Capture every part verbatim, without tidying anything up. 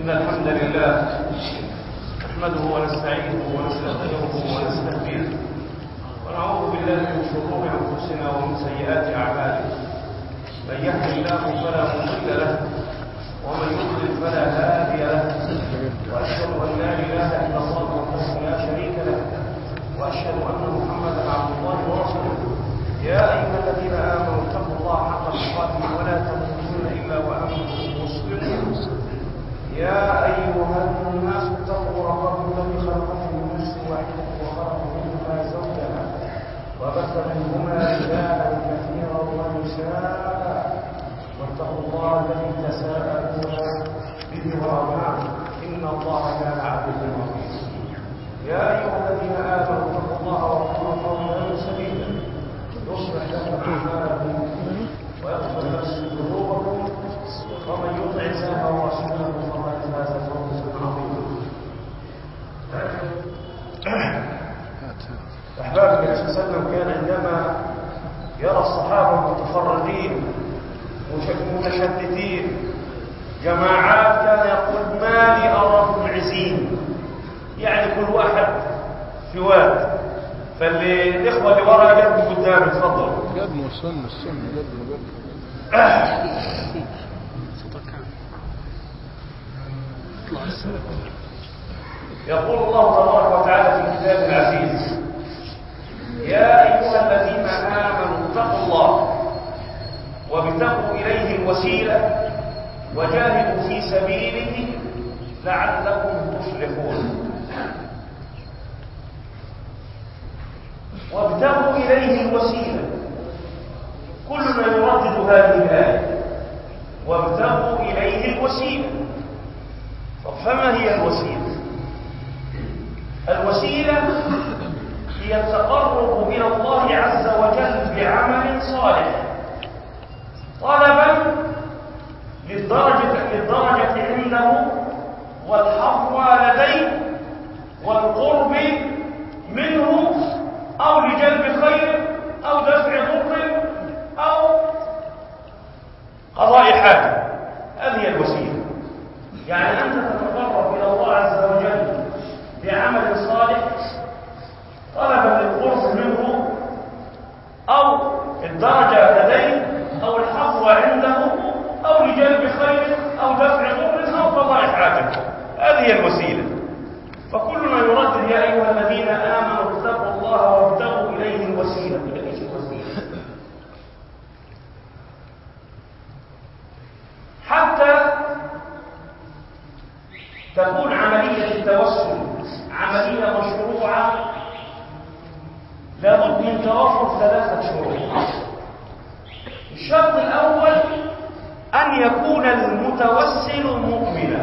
إن الحمد لله نحمده ونستعينه ونستغفره ونستهديه ونعوذ بالله من شرور أنفسنا ومن سيئات أعمالنا. من يهد الله فلا مضل له ومن يضلل فلا هادي له، وأشهد أن لا إله إلا الله وحده لا شريك له، وأشهد أن محمدا عبد الله ورسوله. يا أيها الذين آمنوا اتقوا الله حق تقاته ولا تموتن إلا وأنتم مسلمون. يا أيها الناس اتقوا ربكم الذي خلقكم من نفس واحدة وخلق منها زوجها وبث منهما رجالا كثيرا ونساء، واتقوا الله الذي تساءلون به والأرحام إن الله كان عليكم رقيبا. يا أيها الذين آمنوا اتقوا الله وقولوا قولا سديدا يصلح لكم أعمالكم ويغفر لكم ذنوبكم، ومن يطع الله ورسوله فقد فاز فوزا عظيما. أحباب النبي صلى الله عليه وسلم كان عندما يرى الصحابة المتفردين متشددين جماعات كان يقول ما لي أراكم عزين، يعني كل واحد في واد. فالإخوة اللي ورا جنبه قدام اتفضل. قدم السن السن قدم قدم. يقول الله تبارك وتعالى في كتابه العزيز: يا أيها الذين آمنوا اتقوا الله وابتغوا إليه الوسيلة وجاهدوا في سبيله لعلكم تفلحون. وابتغوا إليه الوسيلة، كلنا يردد هذه الآية، وابتغوا إليه الوسيلة. طب فما هي الوسيلة؟ الوسيلة هي التقرب إلى الله عز وجل بعمل صالح طلبا للدرجة, للدرجة عنده والحظوى لديه والقرب منه، أو لجلب خير أو دفع ضر أو قضاء حاجة. هذه الوسيلة، يعني أنت تتقرب إلى الله عز وجل بعمل صالح طلبا للقرب منه أو الدرجة لديه أو الحظوى عنده أو لجلب خير أو دفع ضر أو قضاء حاجة. هذه الوسيلة. فكلنا يردد يا أيها الذين آمنوا اتقوا الله وابتغوا إليه الوسيلة. إليه الوسيلة حتى تكون عملية التوسل عملية مشروعة لابد من توافر ثلاثة شروط. الشرط الأول أن يكون المتوسل مؤمنا.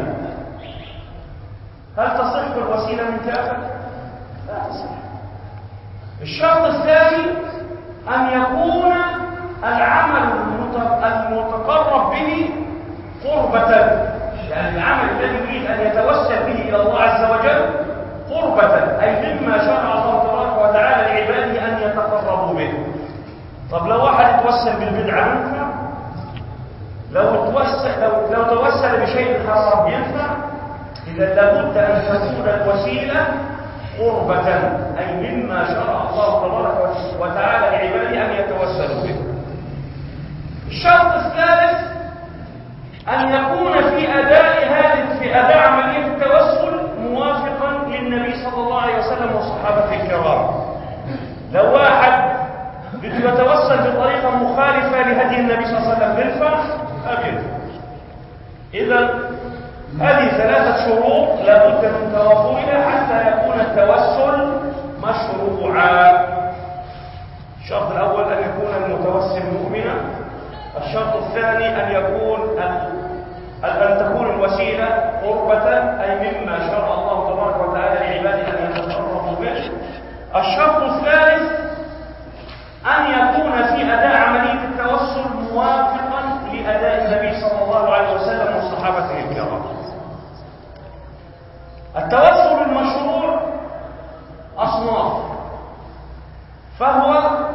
هل تصح الوسيلة من كافر؟ لا تصح. الشرط الثاني أن يكون العمل المتقرب به قربة، يعني العمل الذي يريد أن يتوسل به إلى الله عز وجل قربة، أي مما شرع الله تبارك وتعالى لعباده أن يتقربوا به. طب لو واحد يتوسل بالبدعة ينفع؟ لو توسل لو, لو توسل بشيء حرام ينفع؟ إذا لابد أن تكون الوسيلة قربة، أي مما شرع الله تبارك وتعالى لعباده أن يتوسلوا به. الشرط الثالث أن يكون في أداء هذه في أداء عملية التوسل موافقا للنبي صلى الله عليه وسلم والصحابة الكرام. لو واحد بده يتوسل بطريقة مخالفة لهدي النبي صلى الله عليه وسلم ينفع؟ أبدا. إذا هذه ثلاثة شروط لابد من توافرها حتى يكون التوسل مشروعا. الشرط الأول أن يكون المتوسل مؤمنا. الشرط الثاني أن يكون أن تكون الوسيلة قربة، أي مما شرع الله تبارك وتعالى لعباده أن يتقربوا به. الشرط الثالث أن يكون في أداء عملية التوسل موافقا لأداء النبي صلى الله عليه وسلم والصحابة الكرام. التوسل المشروع أصناف، فهو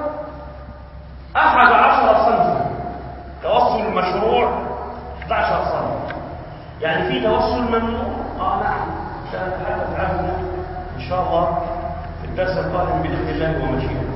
أحد عشر صنفا. توسل المشروع أحد عشر صنف، يعني في توسل التوسل ممنوع؟ اه نعم، سنتحدث عنه ان شاء الله في الدرس القادم باذن الله ومشيئته.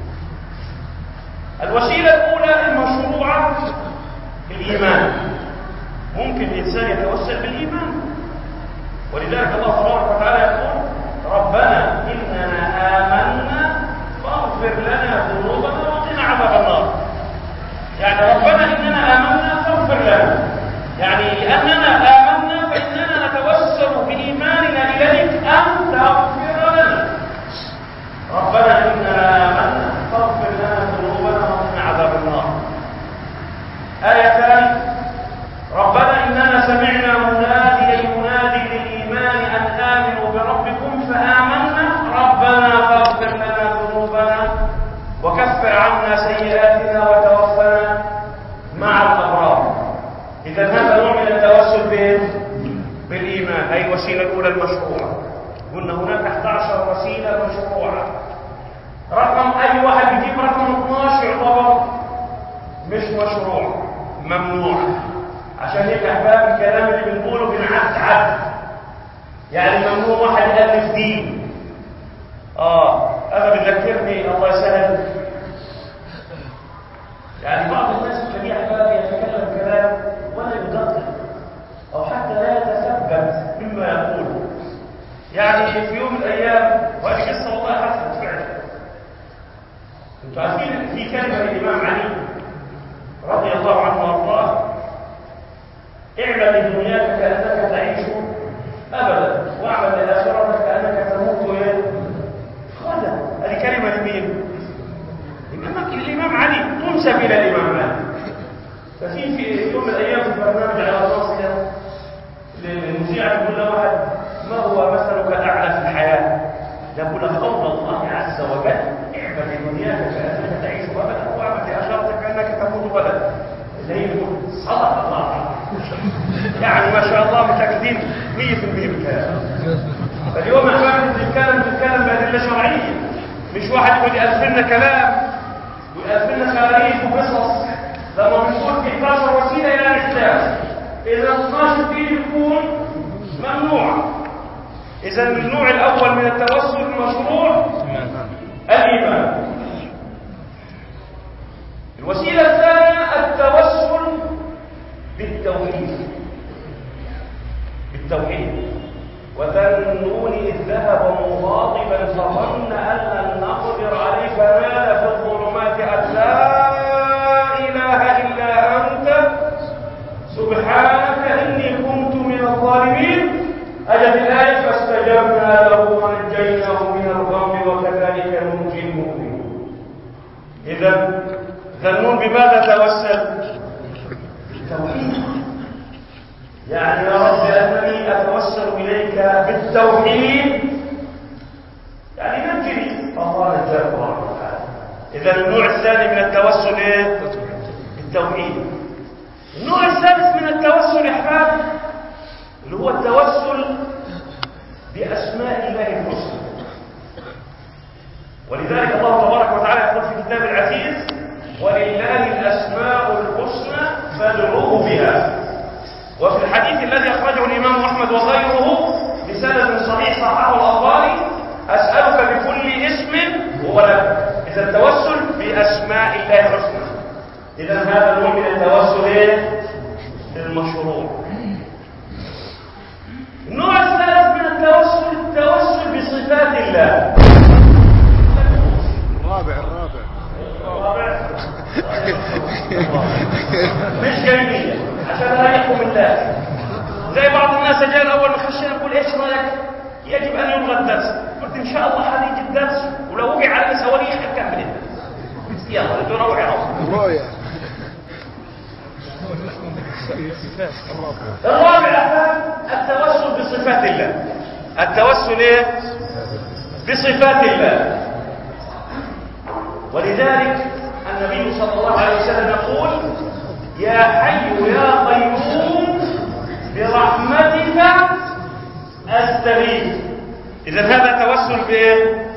الوسيله الاولى المشروعه بالايمان. ممكن الانسان يتوسل بالايمان، ولذلك الله تبارك وتعالى يقول ربنا اننا امنا فاغفر لنا ذنوبنا وقنا عذاب النار. يعني ربنا اننا امنا فاغفر لنا، يعني لاننا امنا فاننا نتوسل بايماننا اليك ان تغفر لنا. ربنا اننا امنا فاغفر لنا ذنوبنا وقنا عذاب النار. آية ثانية ربنا إننا سمعنا مناديا ينادي للإيمان أن آمنوا بربكم فآمنا ربنا فاغفر لنا ذنوبنا وكفر عنا سيئاتنا وتوفنا مع الأبرار. إذا هذا نوع من التوسل بالإيمان، أي الوسيلة الأولى المشروعة. قلنا هناك أحد عشر وسيلة مشروعة. رقم أي واحد يجيب رقم اثني عشر يعتبر مش مشروع، ممنوع. عشان هيك احباب الكلام اللي بنقوله بنعد عد، يعني ممنوع واحد يالف دين. اه انا بتذكرني الله يسهل، يعني بعض الناس الجميع احباب يتكلم كلام ولا يدقق او حتى لا يتثبت مما يقول. يعني في يوم من الايام، وهذه قصه والله حصلت فعلا. انتم عارفين في كلمه للامام علي رضي الله عنه وارضاه: اعمل لدنياك كأنك تعيش أبدا واعمل لآخرتك كأنك تموت غدا. هذه كلمة لمين؟ الإمام علي، تنسب إلى الإمام علي. ففي في يوم من الأيام في برنامج على الراسية للمذيع يقول له واحد: ما هو مثلك الأعلى في الحياة؟ يقول: قول الله عز وجل: اعمل لدنياك كأنك تعيش أبدا واعمل لآخرتك كأنك تموت غدا. اللي يقول صدق الله، يعني ما شاء الله متأكدين مية بالمية بالكلام. فاليوم احنا بنتكلم بنتكلم بأدلة شرعية، مش واحد يقول يألف لنا كلام ويألف لنا خراريج وقصص. لما بنقول في اثني عشر وسيلة إلى الإسلام، إذا اثني عشر دي بتكون ممنوع. إذا النوع الأول من التوسل المشروع الإيمان. الوسيلة الثانية التوسل بالتوحيد. بالتوحيد. وذنون إذ ذهب مغاضبا فظن أن لن نقدر عليه فنادى في الظلمات أن لا إله إلا أنت سبحانك إني كنت من الظالمين. أجت الآية فاستجبنا له ونجيناه من الغم وكذلك ننجي المؤمنين. إذا ذنون بماذا توسل؟ بالتوحيد. يعني يا رب أنني أتوسل إليك بالتوحيد، يعني نجني الله نجاك الله تعالى. إذا النوع الثاني من التوسل إيه؟ بالتوحيد. النوع الثالث من التوسل يا أحباب اللي هو التوسل بأسماء الله الحسنى. ولذلك الله تبارك وتعالى يقول في كتاب العزيز: ولله الأسماء الحسنى فادعوه بها. وفي الحديث الذي أخرجه الإمام أحمد وغيره بسند صحيح صححه الألباني: أسألك بكل اسم هو لك. إذا التوسل بأسماء الله الحسنى. إذا هذا نوع من التوسل المشروع. النوع الثالث من التوسل التوسل بصفات الله. الرابع الرابع الرابع مش جميلة عشان لا يحكم الله. زي بعض الناس جاء اول ما خشينا نقول: ايش رايك؟ يجب ان يلغى الدرس. قلت ان شاء الله هنيجي الدرس ولو وقع علينا صواريخ هنكمل الدرس. يلا انتوا روحوا روحوا. الرابع التوسل بصفات الله. التوسل ايه؟ بصفات الله. ولذلك النبي صلى الله عليه وسلم يقول: يا حي يا قيوم برحمتك أستغيث. إذا هذا توسل بايه؟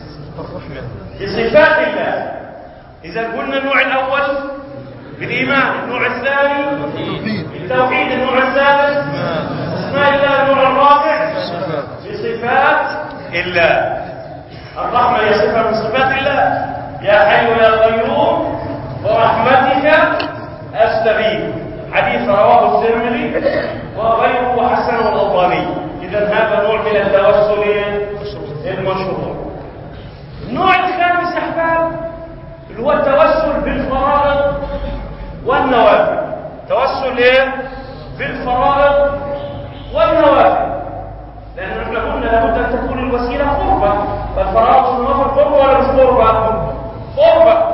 بصفات الله. إذا قلنا النوع الأول بالإيمان، النوع الثاني بالتوحيد، النوع الثالث أسماء الله النوع الرابع بصفات الله. الرحمة هي صفة من صفات الله. يا حي يا قيوم برحمتك أستغيث، حديث رواه الترمذي وغيره وحسنه الألباني. إذا هذا نوع من التوسل المشروع. النوع الخامس أحباب اللي هو التوسل بالفرائض والنوافل. توسل ايه؟ بالفرائض والنوافل، لأن احنا قلنا لابد أن تكون الوسيلة قربة، فالفرائض والنوافل قربة ولا مش قربة؟ قربة.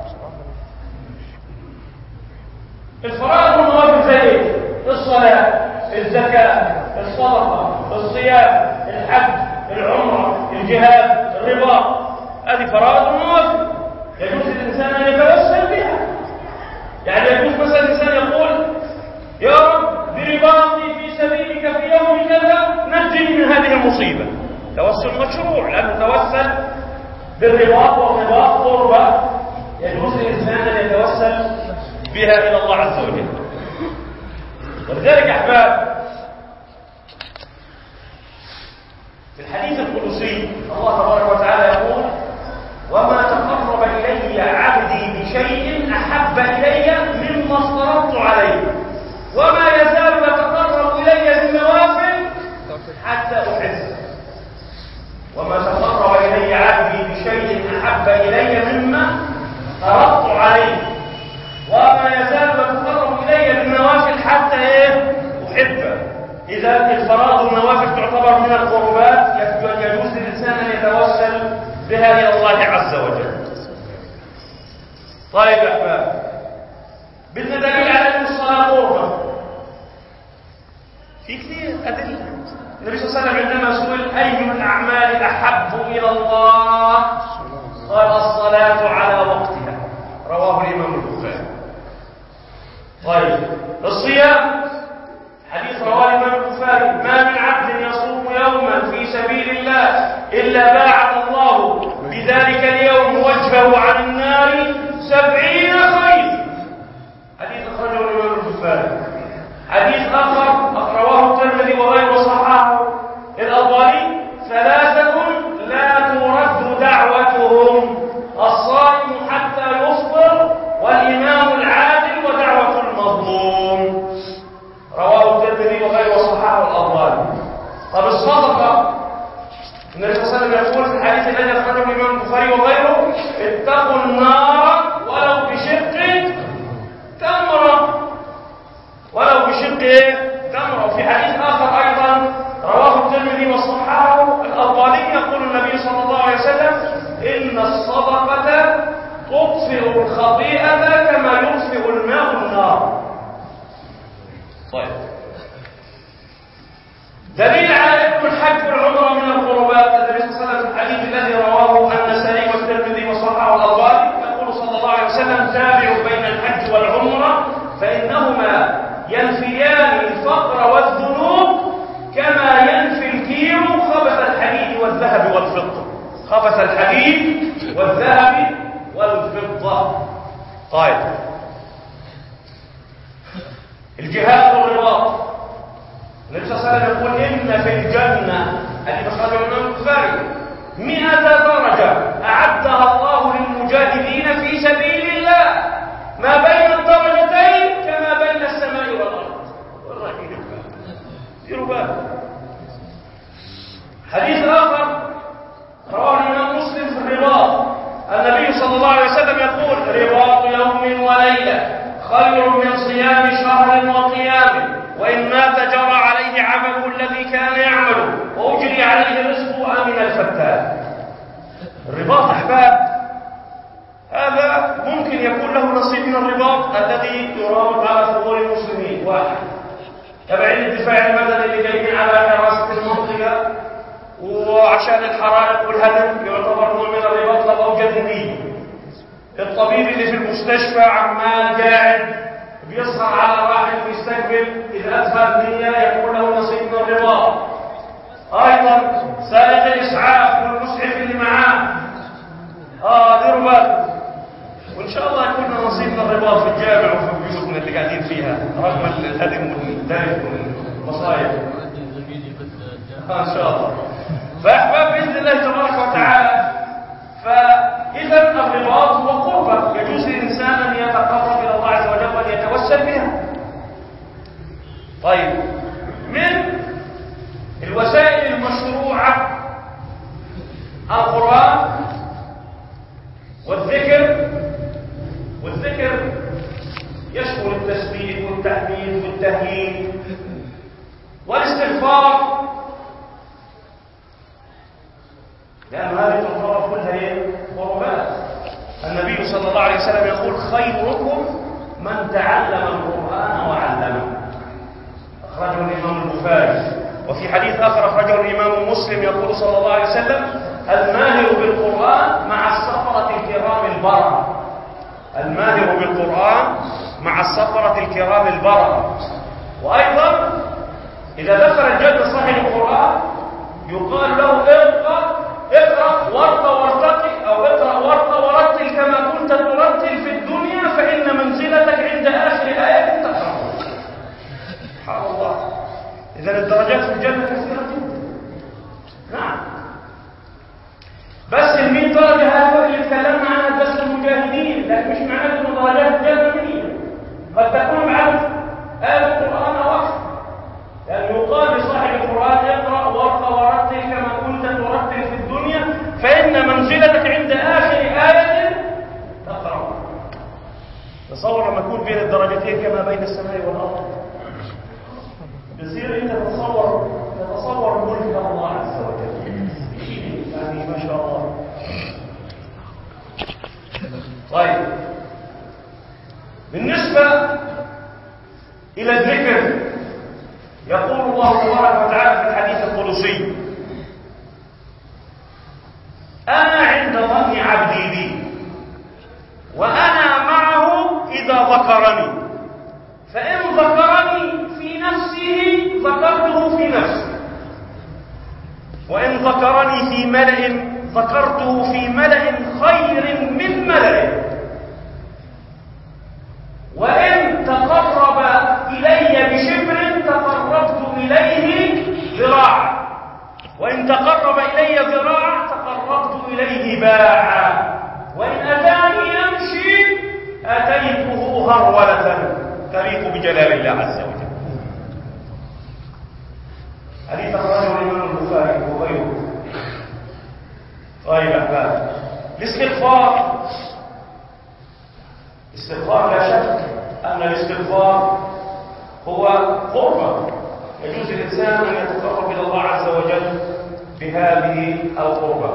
الفرائض والنوافل زي ايه؟ الصلاة، الزكاة، الصدقة، الصيام، الحج، العمرة، الجهاد، الرباط، هذه فرائض ونوافل يجوز الإنسان أن يتوسل بها. يعني يجوز مثلا الإنسان يقول يا رب برباطي في سبيلك في يوم كذا نجني من هذه المصيبة. توسل مشروع لأنه توسل بالرباط، والرباط قربة يجوز الإنسان أن يتوسل بها إلى الله عز وجل. ولذلك أحباب في الحديث القدسي الله تبارك وتعالى يقول وما تقرب إلي عبدي بشيء أحب إلي مما افترضت عليه وما يزال يتقرب إلي بالنوافل حتى أحبه. وما تقرب إلي عبدي بشيء أحب إلي مما افترضت عليه وما يزال يتقرب إلي بالنوافل حتى إيه؟ أحبه. إذا الفرائض والنوافل تعتبر من القربات يجوز للإنسان أن يتوسل بها إلى الله عز وجل. طيب يا أحباب، بدنا دليل على أن الصلاة قربة. في كثير أدلة. النبي صلى الله عليه وسلم عندما سئل أي الأعمال أحب إلى الله قال الصلاة على وقتها، رواه الإمام البخاري. طيب الصيام حديث رواه الإمام البخاري ما من عبد يصوم يوما في سبيل الله إلا باعد الله بذلك اليوم وجهه عن النار سبعين خريف. حديث أخرجه الإمام البخاري. حديث آخر رواه الترمذي وغيره صححه الألباني ثلاثة لا ترد دعوتهم الصائم حتى يفطر والإمام العادل ودعوة المظلوم، رواه الترمذي وغيره صححه الألباني. طب الصدقة النبي صلى الله عليه وسلم يقول في الحديث الذي أخرجه الإمام البخاري وغيره اتقوا النار ولو بشق تمرة، ولو بشق تمرة. وفي حديث آخر أيضا رواه الترمذي وصححه الألباني يقول النبي صلى الله عليه وسلم إن الصدقة تطفئ الخطيئة كما يطفئ الماء النار. طيب دليل على أن الحج والعمرة من القربات النبي صلى الله عليه وسلم في الحديث الذي رواه النسائي والترمذي وصححه الألباني يقول صلى الله عليه وسلم تابعوا بين الحج والعمرة فإنهما ينفيان الفقر والذنوب كما ينفي الكير خبث الحديد والذهب والفضة. خبث الحديد والذهب والفضة. طيب الجهاد والرباط النبي صلى الله عليه وسلم يقول إن في الجنة الذي أخرجه الإمام البخاري مئة درجة أعدها الله للمجاهدين في سبيل الله ما بين الدرجتين كما بين السماء والأرض. والرحيم ديروا بالكم. حديث آخر رواه الإمام مسلم في الرباط النبي صلى الله عليه وسلم يقول رباط يوم وليلة خير من صيام شهر وقيام وإن مات جرى عليه عمله الذي كان يعمله وأجري عليه رزقه من الفتان. الرباط أحباب هذا ممكن يكون له نصيب من الرباط الذي يرابط على ثغور المسلمين. واحد تبعين الدفاع المدني اللي جايين على حراسة المنطقة وعشان الحرائق والهدم يعتبر نوع من الرباط لو أوجد نية. الطبيب اللي في المستشفى عمال قاعد بيسهر على راحل بيستقبل إذا أدخل نية يكون له نصيب من الرباط. أيضا سائق الإسعاف والمسعف اللي معاه آه ديروا بالكم. وإن شاء الله يكون لنا نصيب من الرباط في الجامع وفي بيوتنا اللي قاعدين فيها رغم الهدم والدلف والمصايب. ما شاء الله. فأحباب بإذن الله تبارك وتعالى، فإذا الرباط هو قربة، يجوز للإنسان أن يتقرب إلى الله عز وجل وأن يتوسل بها. طيب، من الوسائل المشروعة القرآن والذكر، والذكر يشمل التسبيح والتحميد والتهليل والاستغفار، لأن هذه الأمور كلها ايه؟ قربات. النبي صلى الله عليه وسلم يقول: خيركم من تعلم القرآن وعلمه. أخرجه الإمام البخاري. وفي حديث آخر أخرجه الإمام مسلم يقول صلى الله عليه وسلم: الماهر بالقرآن مع السفرة الكرام البررة. الماهر بالقرآن مع السفرة الكرام البررة. وأيضا إذا دخل الجنة صاحب القرآن يقال له: اقرأ اقرأ وارق وارتقي، أو اقرأ وارق ورتل كما كنت ترتل في الدنيا، فإن منزلتك عند آخر آية تقرأ. سبحان الله. إذا الدرجات في الجنة كثيرة جدا. نعم. بس المئة درجة هذول اللي تكلمنا عنها درس المجاهدين، لكن مش معناه أن درجات الجنة مئة. قد تكون بعد آية القرآن أو أكثر. لأن يقال لصاحب القرآن: اقرأ وارق ورتل كما كنت ترتل في الدنيا، فإن منزلتك عند آخر آية تقرأ. تصور لما يكون بين الدرجتين كما بين السماء والأرض، بصير أنت تتصور تتصور ملك الله عز وجل. يعني ما شاء الله. طيب، بالنسبة إلى الذكر، يقول الله تبارك وتعالى في الحديث القدسي: أنا عند ظن عبدي بي وأنا معه إذا ذكرني، فإن ذكرني في نفسه ذكرته في نفسي، وإن ذكرني في ملأ ذكرته في ملأ خير من ملأه، وإن تقرب إلي بشبر تقربت إليه ذراعا، وإن تقرب إلي ذراعا تقربت إليه باعا، وإن أتاني يمشي أتيته هرولة تليق بجلال الله عز وجل. حديث أخرجه الإمام البخاري وغيره. طيب أحباب، الاستغفار، الاستغفار لا شك أن الاستغفار هو قربة، يجوز الإنسان أن يتقرب إلى الله عز وجل بهذه القربة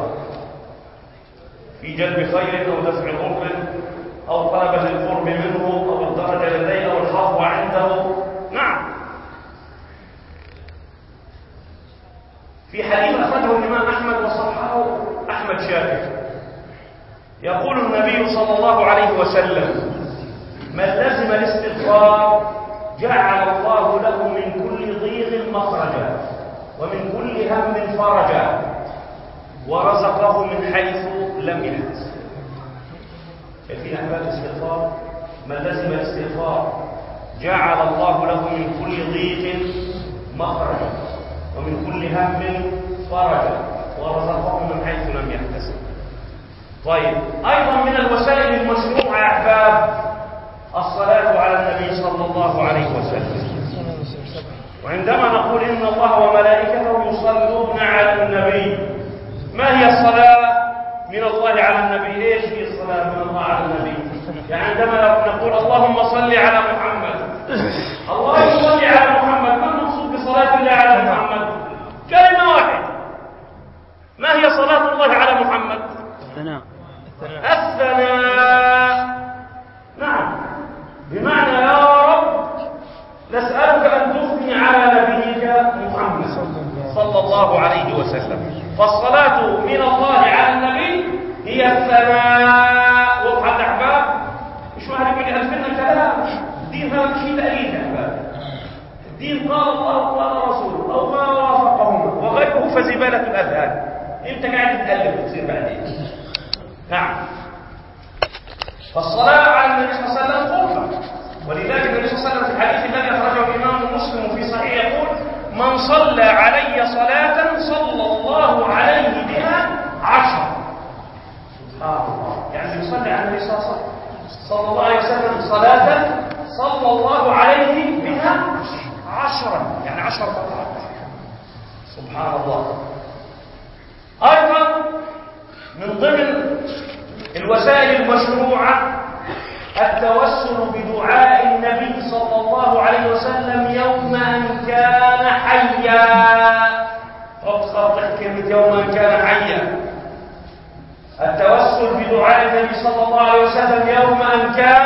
في جلب خير أو دفع ضر أو طلب للقرب منه أو الدرجة لديه أو الحظوة عنده. نعم. في حديث أخرجه الإمام أحمد وصححه أحمد شاكر، يقول النبي صلى الله عليه وسلم: من لزم الاستغفار جعل الله له من كل ضيق مخرجا ومن كل هم فرجا ورزقه من حيث لم يحتسب. في أحباب الاستغفار: من لزم الاستغفار جعل الله له من كل ضيق مخرجا ومن كل هم فرجا ورزقه من حيث لم يحتسب. طيب، أيضا من الوسائل المشروعة يا أحباب الصلاة على النبي صلى الله عليه وسلم. وعندما نقول إن الله وملائكته يصلون على النبي، ما هي الصلاة من الله على النبي؟ إيش هي الصلاة من الله على النبي؟ يعني عندما نقول اللهم صل على محمد، الله يصلي على محمد، ما المقصود بصلاة الله على محمد؟ كلمة واحدة. ما هي صلاة الله على محمد؟ الثناء. الثناء. نعم، بمعنى يا رب نسألك أن تثني على نبيك محمد صلى الله عليه وسلم. فالصلاة من الله على النبي هي الثناء. وضحت أحباب؟ مش واحد يقول لي ألفنا كلام، الدين هذا شيء تأليف يا أحباب. الدين قال الله وقال رسوله أو ما وافقهما، وغيره فزبالة الأذهان. أنت قاعد تتألف وتصير بعدين. نعم. فالصلاة على النبي صلى الله عليه وسلم قربة، ولذلك النبي صلى الله عليه وسلم في الحديث الذي أخرجه الإمام مسلم في صحيح يقول: من صلى علي صلاة صلى الله عليه بها عشرة. سبحان الله، يعني يصلي على النبي صلى الله عليه وسلم صلاة صلى الله عليه بها عشرا، يعني عشر مرات. سبحان الله. أيضا من ضمن الوسائل المشروعة التوسل بدعاء النبي صلى الله عليه وسلم يوم أن كان حيا. خط خط كلمة يوم أن كان حيا. التوسل بدعاء النبي صلى الله عليه وسلم يوم أن كان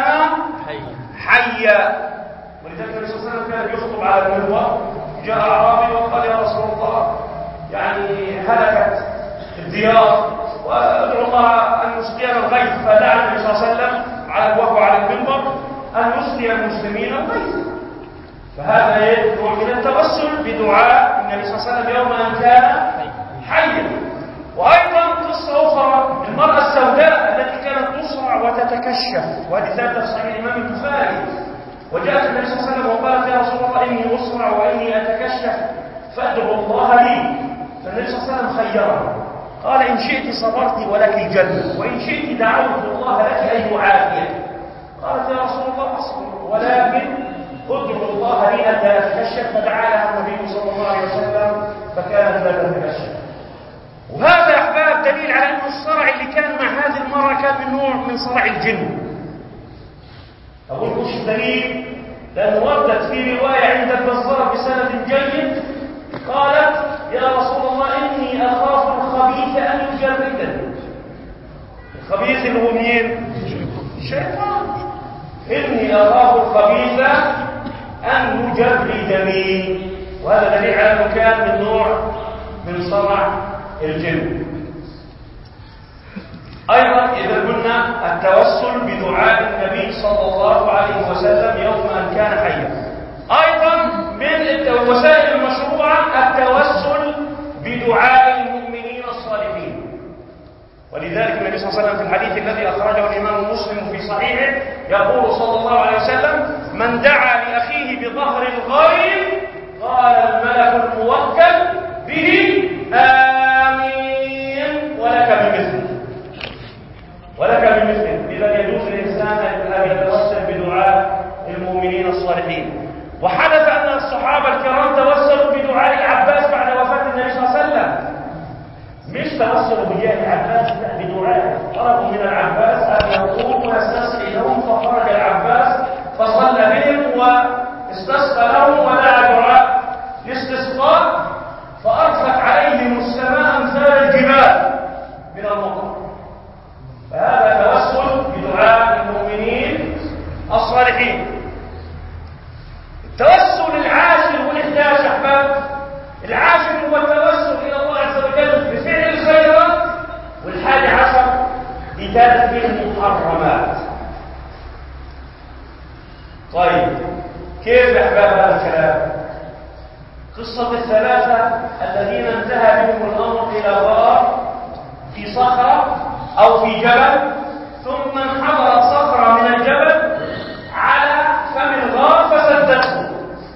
حيا. ولذلك النبي صلى الله عليه وسلم كان يخطب على المنبر، جاء أعرابي وقال يا رسول الله يعني هلكت الديار وادعو الله أن يسقينا الغيث، فدعا النبي صلى الله عليه وسلم على وهو على المنبر أن يسقي المسلمين الغيث. فهذا يدعو من التوسل بدعاء النبي صلى الله عليه وسلم يوم أن كان حيا. وأيضا قصة أخرى، المرأة السوداء التي كانت تصرع وتتكشف، وهذه ثابتة في صحيح الإمام البخاري، وجاءت النبي صلى الله عليه وسلم وقالت يا رسول الله إني أصرع وإني أتكشف فادعو الله لي. فالنبي صلى الله عليه وسلم خيرها، قال إن شئت صبرت ولك الجنة، وإن شئت دعوت الله لك أن يعافيك. قالت يا رسول الله أصبر ولكن ادعو الله لي أن لا أتكشف، فدعا لها النبي صلى الله عليه وسلم فكانت لا تتكشف. وهذا يا أحباب دليل على أن الصرع اللي كان مع هذه المرأة كان من نوع من صرع الجن. أقول لكم شو الدليل؟ لأنه وردت في رواية عند البزار بسند جيد قالت يا رسول الله إني أخاف الخبيث أن يجردني. الخبيث اللي هو مين؟ الشيطان. إني أخاف الخبيث أن يجردني. وهذا دليل على أنه كان من نوع من صرع الجن. أيضا إذا قلنا التوسل بدعاء النبي صلى الله عليه وسلم يوم أن كان حيا. أيضا من الوسائل المشروعة التوسل بدعاء المؤمنين الصالحين. ولذلك النبي صلى الله عليه وسلم في الحديث الذي أخرجه الإمام مسلم في صحيحه يقول صلى الله عليه وسلم من دعا لأخيه بظهر الغيب قال الملك الموكل به آمين ولك بمثله ولك بمثله. إذا يجوز للإنسان أن يتوسل بدعاء المؤمنين الصالحين. وحدث أن الصحابة الكرام توسلوا بدعاء العباس بعد وفاة النبي صلى الله عليه وسلم. مش توسلوا بدعاء العباس، لا، بدعاء. طلبوا من العباس أن يقوم ويستسقي لهم، فخرج العباس فصلى بهم واستسقى لهم ودعا دعاء الاستسقاء فأرسلت عليهم السماء أمثال الجبال من المطر. فهذا توسل بدعاء المؤمنين الصالحين. التوسل العاشر والإحداث أحباب، العاشر هو التوسل إلى الله عز وجل بفعل الخيرات، والحادي عشر بترك المحرمات. طيب كيف أحباب هذا الكلام؟ قصة الثلاثة الذين انتهى بهم الأمر إلى غار في صخرة أو في جبل، ثم انحدرت صخرة من الجبل على فم الغار فسدته،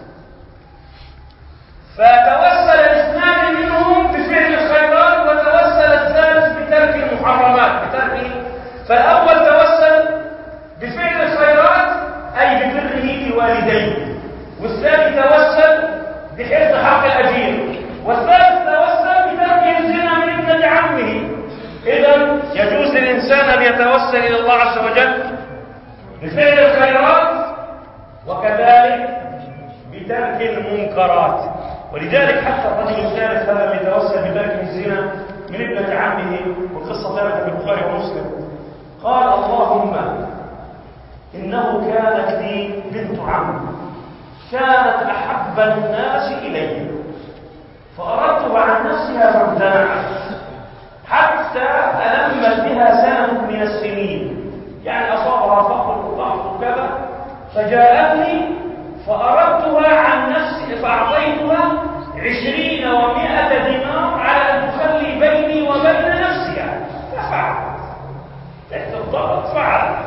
فتوسل الاثنان منهم بفعل الخيرات وتوسل الثالث بترك المحرمات بترك. فالأول توسل بفعل الخيرات أي ببره بوالديه، والثاني توسل بحفظ حق الأجير، والثالث توسل بترك الزنا من ابنة عمه. إذن يجوز للإنسان أن يتوسل إلى الله عز وجل بفعل الخيرات وكذلك بترك المنكرات. ولذلك حتى الرجل الثالث هذا اللي توسل بترك الزنا من ابنة عمه، والقصة ثابتة في البخاري ومسلم، قال اللهم إنه كانت لي بنت عم كانت أحب الناس إلي فأردتها عن نفسها فامتنعت حتى ألمت بها سنة من السنين، يعني أصابها فقر وضعف كذا، فجاءتني فأردتها عن نفسي فأعطيتها عشرين ومائة دينار على أن تخلي بيني وبين نفسها، ففعلت تحت الضغط فعلت،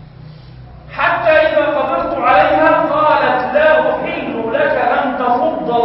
حتى إذا قدرت عليها قالت لا أحل لك أن تفض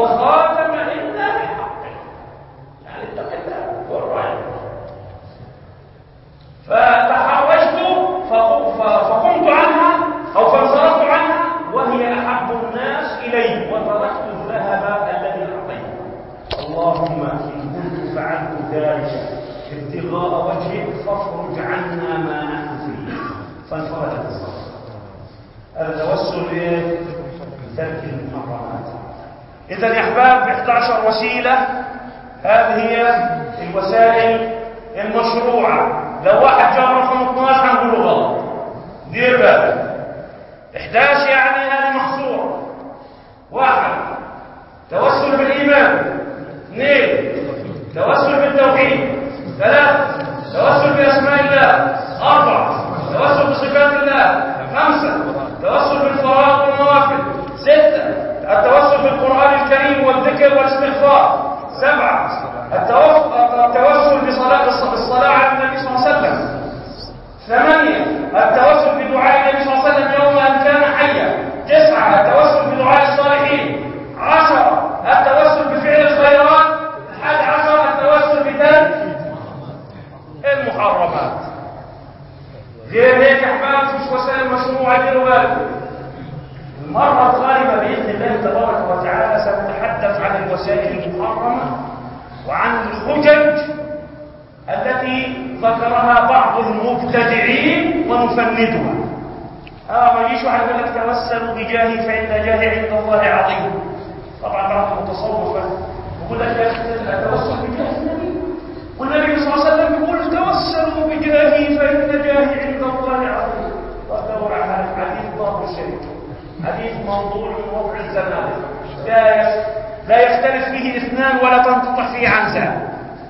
إذا يا أحباب إحدى عشرة وسيلة، هذه هي الوسائل المشروعة. لو واحد جاب رقم اثني عشر هنقول له غلط، دير بالك. إحدى عشر يعني هذه محصورة. واحد، توسل بالإيمان. اثنين، توسل بالتوحيد. ثلاثة، توسل بأسماء الله. أربعة، توسل بصفات الله. خمسة، توسل بالفرائض والنوافل. ستة، التوسل بالقرآن الكريم والذكر والاستغفار. سبعة، التوسل بصلاة الصلاة على النبي صلى الله عليه وسلم. ثمانية، التوسل بدعاء النبي صلى الله عليه وسلم يوم أن كان حيا. تسعة، التوسل بدعاء الصالحين. عشرة، التوسل بفعل الخيرات. أحد عشر، التوسل بترك المحرمات. غير هيك أحباب مش وسائل مشروعة، ديروا بالكم. المرة القادمة بإذن الله تبارك وتعالى سنتحدث عن الوسائل المحرمة وعن الحجج التي ذكرها بعض المبتدعين ونفندها. اه ما يجيش واحد يقول لك توسلوا بجاهي فإن جاهي عند الله عظيم. طبعا بعض المتصوفة يقول لك يا أخي التوسل بجاه النبي، والنبي صلى الله عليه وسلم يقول توسلوا بجاهي فإن جاهي عند الله عظيم. وادور على الحديث ضابط الشريك، حديث موضوع من وضع الزمان، لا لا يختلف فيه اثنان ولا تنقطع فيه عنزة.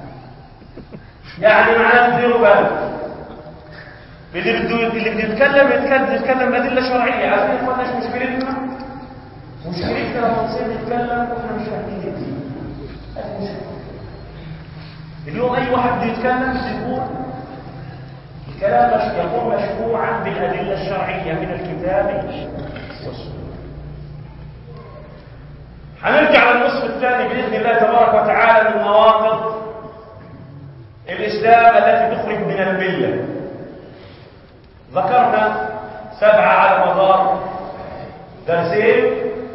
يعني معناه ديروا بالك، اللي بده اللي بده يتكلم يتكلم يتكلم بأدلة شرعية. عارفين اخوانا ايش مشكلتنا؟ مشكلتنا لما نصير نتكلم واحنا مش فاهمين الدين. اليوم اي واحد بده يتكلم يقول الكلام يكون مشروعا بالأدلة الشرعية من الكتاب والسنة. هنرجع للنصف الثاني بإذن الله تبارك وتعالى من مواقف الإسلام التي تخرج من الملة. ذكرنا سبعة على مدار درسين.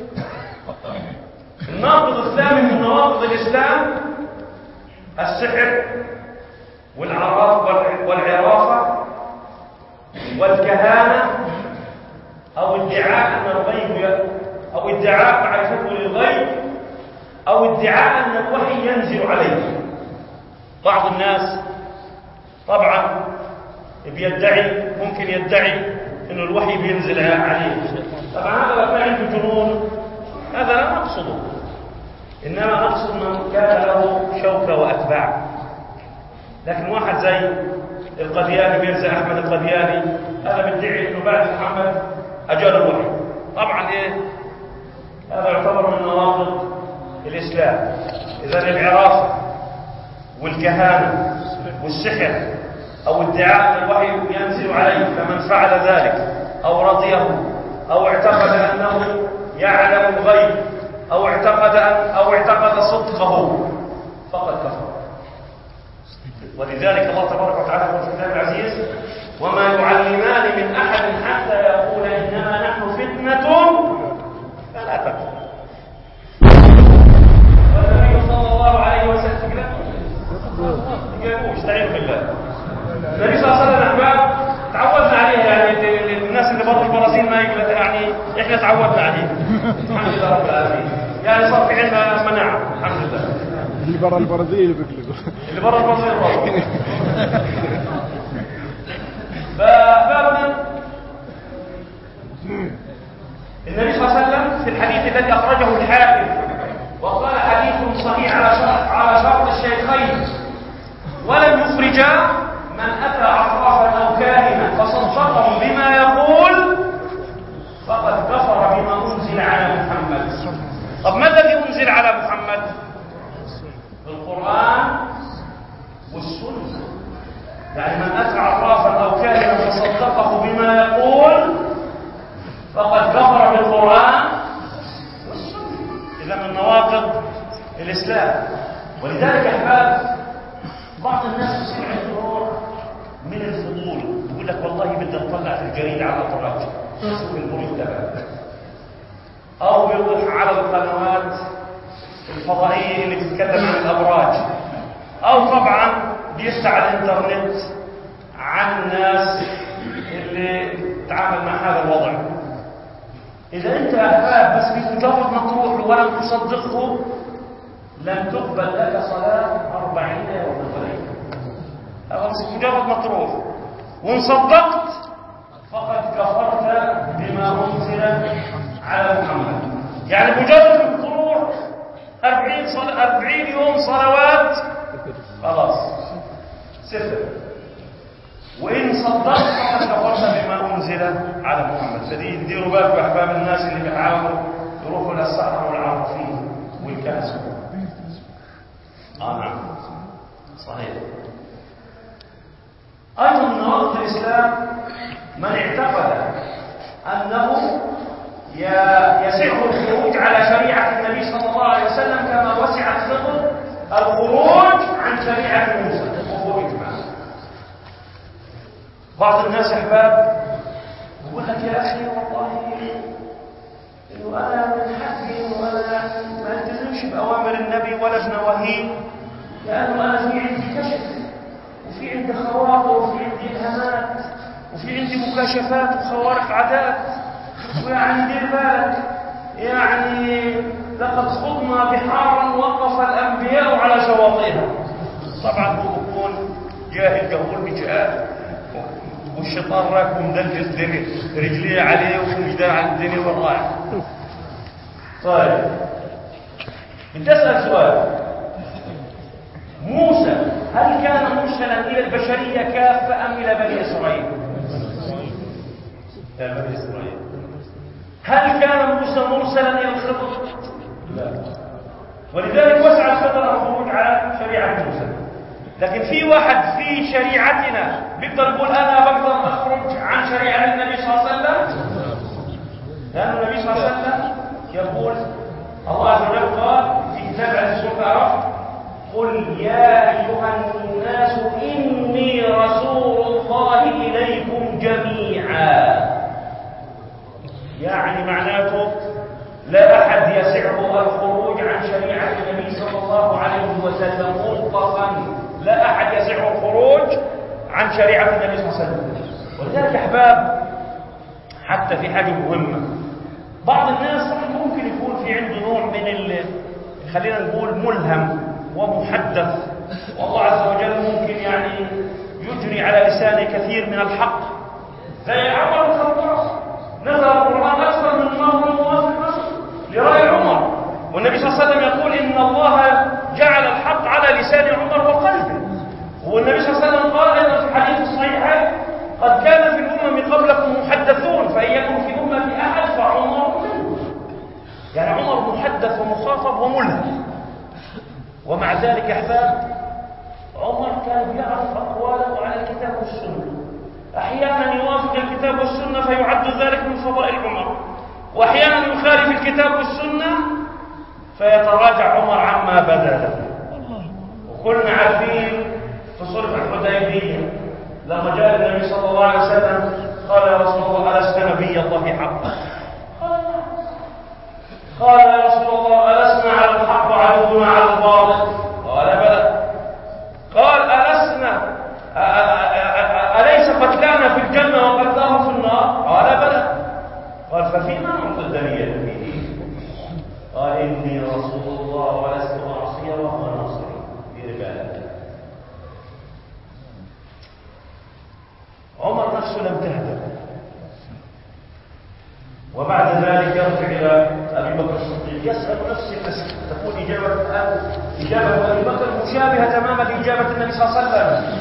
الناقض الثاني من نواقض الإسلام السحر والعرافة والكهانة، أو ادعاء أن الغيب أو ادعاء معرفته للغيب، أو ادعاء أن الوحي ينزل عليه. بعض الناس طبعا بيدعي، ممكن يدعي أن الوحي بينزل عليه. طبعا هذا لو كان عنده جنون هذا لا نقصده، إنما نقصد من كان له شوكة وأتباع. لكن واحد زي القدياني بيرزق أحمد القدياني، هذا بيدعي أنه بعد محمد أجال الوحي. طبعا إيه هذا يعتبر من نواقض الإسلام. إذا العرافة والكهانة والسحر أو ادعاء أن الوحي ينزل عليه، فمن فعل ذلك أو رضيه أو اعتقد أنه يعلم الغيب أو اعتقد أو اعتقد صدقه فقد كفر. ولذلك الله تبارك وتعالى يقول في الكتاب العزيز: وما يعلمان من أحد حتى يقول إنما نحن فتنة فلا تكفر. والنبي صلى الله عليه وسلم استعيذ بالله. النبي صلى الله عليه وسلم أحباب تعودنا عليه، يعني الناس اللي برا البرازيل ما يقدر، يعني احنا تعودنا عليه الحمد لله رب العالمين. يعني صار في عندنا مناعة الحمد لله. اللي برا البرازيل بيقلقوا، اللي برا البرازيل برا. فأحبابنا النبي صلى الله عليه وسلم في الحديث الذي أخرجه الحاكم وقال حديث صحيح على شرط على شرط الشيخين ولم يخرجا: من أتى عرافا أو كاهنا فصدقه بما يقول فقد كفر بما أنزل على محمد. طب ما الذي أنزل على محمد؟ القرآن والسنة. يعني من أتى عرافا أو كاهنا فصدقه بما يقول فقد كفر بالقرآن والسنة. إذا من نواقض الإسلام. ولذلك أحباب بعض الناس يصير عنده من الفضول، يقول لك والله بدي اطلع في الجريدة على الأبراج في البرج تبعه، أو بيروح على القنوات الفضائية اللي بتتكلم عن الأبراج، أو طبعا بيفتح على الإنترنت عن الناس اللي تتعامل مع هذا الوضع. إذا أنت أحباب بس بمجرد ما تروح ولم تصدقه لن تقبل لك صلاة أربعين يوما وليلة. بس مجرد ما تروح وإن صدقت فقد كفرت بما أنزل على محمد. يعني مجرد ما تروح أربعين صل... أربعين يوم صلوات خلاص صفر. وإن صدقت فقد كفرت بما أنزل على محمد. فدي ديروا بالكم يا أحباب الناس اللي بيحاولوا يروحوا للصحراء والعرافين والكهف. آه نعم صحيح. أيضا من نواقض الإسلام من اعتقد أنه يسعه الخروج على شريعة النبي صلى الله عليه وسلم كما وسع الخضر الخروج عن شريعة موسى. وهو إجماع. بعض الناس أحباب يقول لك يا أخي والله إنه أنا من حقي وأنا ما ألتزمش بأوامر النبي ولا بنواهيه لأنه أنا في عندي كشف وفي عندي خواطر وفي عندي إلهامات وفي عندي مكاشفات وخوارق عادات. ويعني دير بالك يعني لقد خضنا بحارا وقف الأنبياء على شواطئها. طبعا هو بيكون جاهل جهول بجهال والشيطان راكب مدلس رجليه عليه ومجدار على الدنيا والرايح. طيب بدي أسأل سؤال. موسى هل كان مرسلا إلى البشرية كافة أم إلى بني إسرائيل؟ إلى بني إسرائيل. هل كان موسى مرسلا إلى الخضر؟ لا. ولذلك وسع الخضر الخروج على شريعة موسى. لكن في واحد في شريعتنا بيقدر يقول أنا بقدر أخرج عن شريعة النبي صلى الله عليه وسلم؟ لأن النبي صلى الله عليه وسلم يقول الله عز وجل قال في كتاب عز سورة قل يا أيها الناس إني رسول الله إليكم جميعا. يعني معناته لا أحد يسعه الخروج عن شريعة النبي صلى الله عليه وسلم مطلقا. لا أحد يسعه الخروج عن شريعة النبي صلى الله عليه وسلم. ولذلك أحباب حتى في حاجة مهمة. بعض الناس ممكن يكون في عنده نوع من ال خلينا نقول ملهم ومحدث، والله عز وجل ممكن يعني يجري على لسانه كثير من الحق زي عمر بن الخطاب. نزل القرآن أكثر من مرة موافق لرأي عمر، والنبي صلى الله عليه وسلم يقول إن الله جعل الحق على لسان عمر وقلبه. والنبي صلى الله عليه وسلم قال أيضا في الحديث الصحيح قد كان في الأمم قبلكم محدثون فإن يكن في أمة أحد فعمر منه. يعني عمر محدث ومخاطب وملهم، ومع ذلك أحباب عمر كان يعرف أقواله على الكتاب والسنة. أحيانا يوافق الكتاب والسنة فيعد ذلك من فضائل عمر، وأحيانا يخالف الكتاب والسنة فيتراجع عمر عما بدا له. وكلنا عارفين في صلح الحديبية لما جاء النبي صلى الله عليه وسلم قال يا رسول الله ألست نبي الله حقا؟ قال يا رسول الله ألسنا على الحق وعدونا على الباطل؟ قال بلى. قال ألسنا أليس قتلانا في الجنة وقتلاه في النار؟ قال بلى. قال ففيما معتدني به؟ قال إني رسول الله ولست معصيا وهو ناصري. عمر نفسه لم تهدأ. وبعد ذلك يرجع إلى أبي بكر الصديق يسأل نفسه تكون إجابة إجابة أبي بكر مشابهة تماما لإجابة النبي صلى الله عليه وسلم.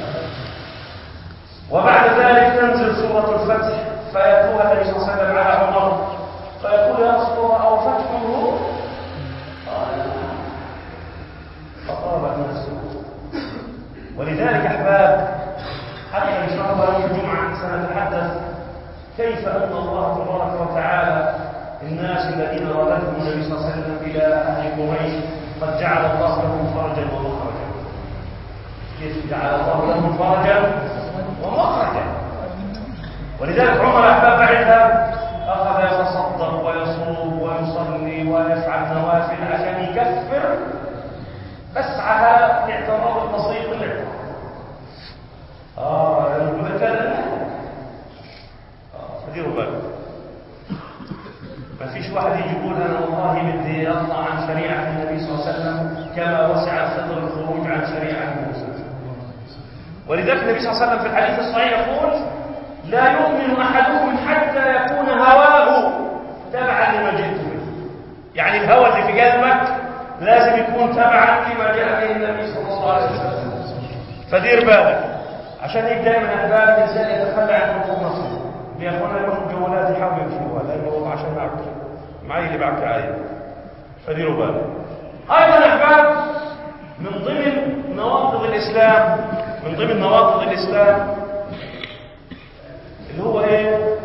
وبعد ذلك تنزل سورة الفتح فيتلوها النبي صلى الله عليه وسلم على عمر فيقول يا رسول الله أو فتحه؟ قال فطابت نفسه. ولذلك أحباب حتى إن شاء الله يوم الجمعة سنتحدث كيف أن الله تبارك وتعالى الناس الذين ردتهم النبي صلى الله عليه وسلم إلى أهل قريش قد جعل الله لهم فرجا ومخرجا. كيف جعل الله لهم فرجا ومخرجا. ولذلك عمر أحباب بعدها أخذ يتصدق ويصوم ويصلي ويفعل نوافل عشان يكفر بس على الاعتراض البسيط الاعتراض. آه يقول لك لا. ديروا بالكم كما وسع الخضر الخروج عن شريعة موسى. ولذلك النبي صلى الله عليه وسلم في الحديث الصحيح يقول: لا يؤمن أحدكم حتى يكون هواه تبعا لما جئت به. يعني الهوى اللي في قلبك لازم يكون تبعا لما جاء به النبي صلى الله عليه وسلم. فدير بالك، عشان هيك دائما احباب الانسان يتخلى عن حقوق نفسه. بياخذنا لهم الجوالات يحاولوا يمشوها، لانه والله عشان معك معي اللي بعك عايز. فديروا بالك. ايضا احباب من ضمن نواقض الاسلام من ضمن نواقض الاسلام اللي هو ايه؟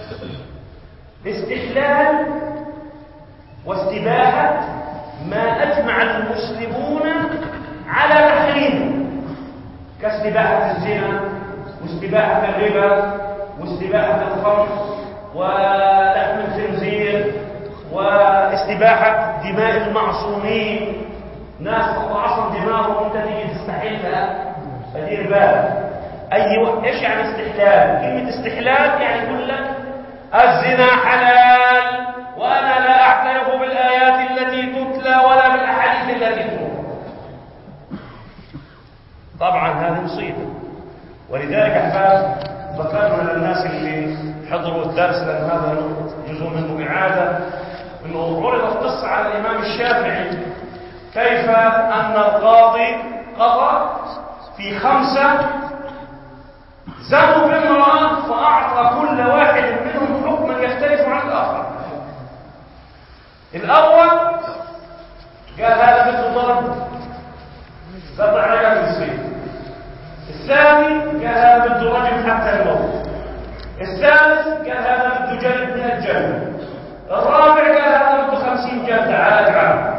استحلال واستباحة ما أجمع المسلمون على تحريمه، كاستباحة الزنا واستباحة الربا واستباحة الخمر ولحم الخنزير واستباحة دماء المعصومين. ناس تتعصم دماغهم وانت تيجي تستحلها. فدير بالك. أي ايش يعني استحلال؟ كلمة استحلال يعني يقول لك الزنا حلال وأنا لا أعترف بالآيات التي تتلى ولا بالأحاديث التي تروى. طبعا هذه مصيبة. ولذلك أحباب ذكرنا للناس اللي حضروا الدرس، لأن هذا جزء منه إعادة، أنه عرضت قصة على الإمام الشافعي كيف أن القاضي قضى في خمسة زنوا بامرأة فأعطى كل واحد منهم حكما يختلف عن الآخر. الأول قال هذا مثل ضرب ضرب على السيف. الثاني قال هذا بده رجم حتى الموت. الثالث قال هذا بده جلد من الجلد. الرابع قال هذا بده خمسين جلدة على العام.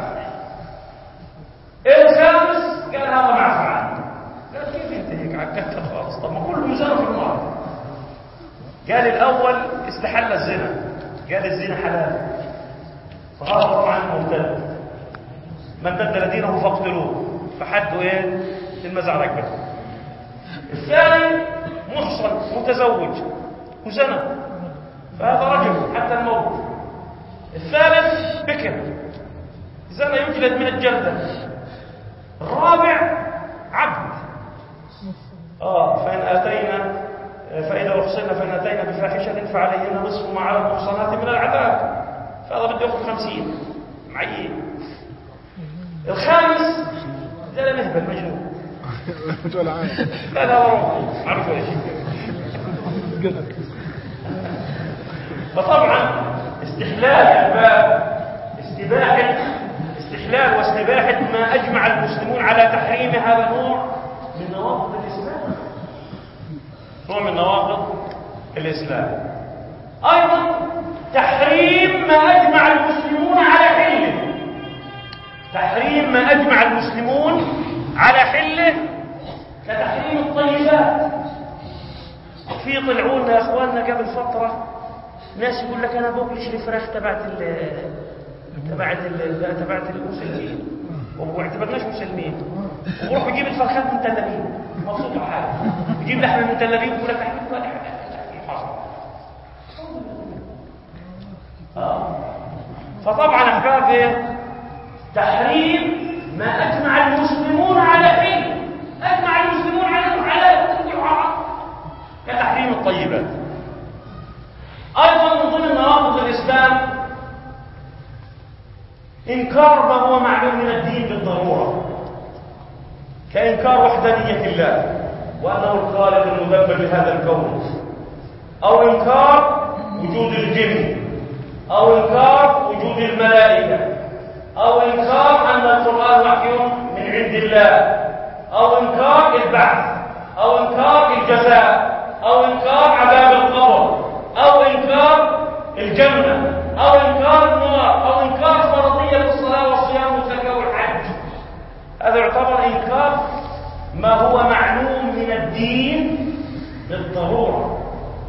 الخامس قال هذا معفى عنه. قال كيف انت هيك عكتت خالص؟ طب ما كله مزار في النار. قال الأول استحل الزنا، قال الزنا حلال، فهذا طبعا مرتد، من بدل دينه فاقتلوه، فحدوا ايه؟ المزع ركبته. الثاني محصن متزوج وزنى، فهذا رجل حتى الموت. الثالث بكر زنى يجلد من الجلدة. الرابع عبد اه فإن آتينا فإذا أحصنا فإن أتينا بفاحشة فعليهن نصف ما على المحصنات من العذاب، فهذا بده ياخذ خمسين معين. الخامس ده مهبل مجنون ولا عارف لا لا والله عارف ولا شيء. فطبعا استحلال الباب استباحة استحلال واستباحة ما أجمع المسلمون على تحريم، هذا نوع من نواقض الإسلام، نوع من نواقض الإسلام. أيضا تحريم ما أجمع المسلمون على حله، تحريم ما أجمع المسلمون على حله كتحريم الطيبات. في طلعوا لنا يا اخواننا قبل فتره ناس يقول لك انا باكلش الفراخ تبعت ال تبعت ال تبعت المسلمين وما اعتبرناش مسلمين، وبروح بيجيب الفرخات من تل ابيب مبسوط بحاله، بيجيب لحمه من تل ابيب ويقول لك لحمه حصل. اه فطبعا احباب تحريم ما اجمع المسلمون على حين، اجمع المسلمون على على كتحريم الطيبات. ايضا من ضمن نواقض الاسلام انكار ما هو معلوم من الدين بالضروره، كانكار وحدانيه الله وانه الخالق المدبر لهذا الكون، او انكار وجود الجن، او انكار وجود الملائكه، او انكار ان القران وحي من عند الله، او انكار البعث، او انكار الجزاء، او انكار عذاب القبر، او انكار الجنه، او انكار النار، او انكار فرضيه الصلاه والصيام والزكاه والحج. هذا يعتبر انكار ما هو معلوم من الدين بالضروره.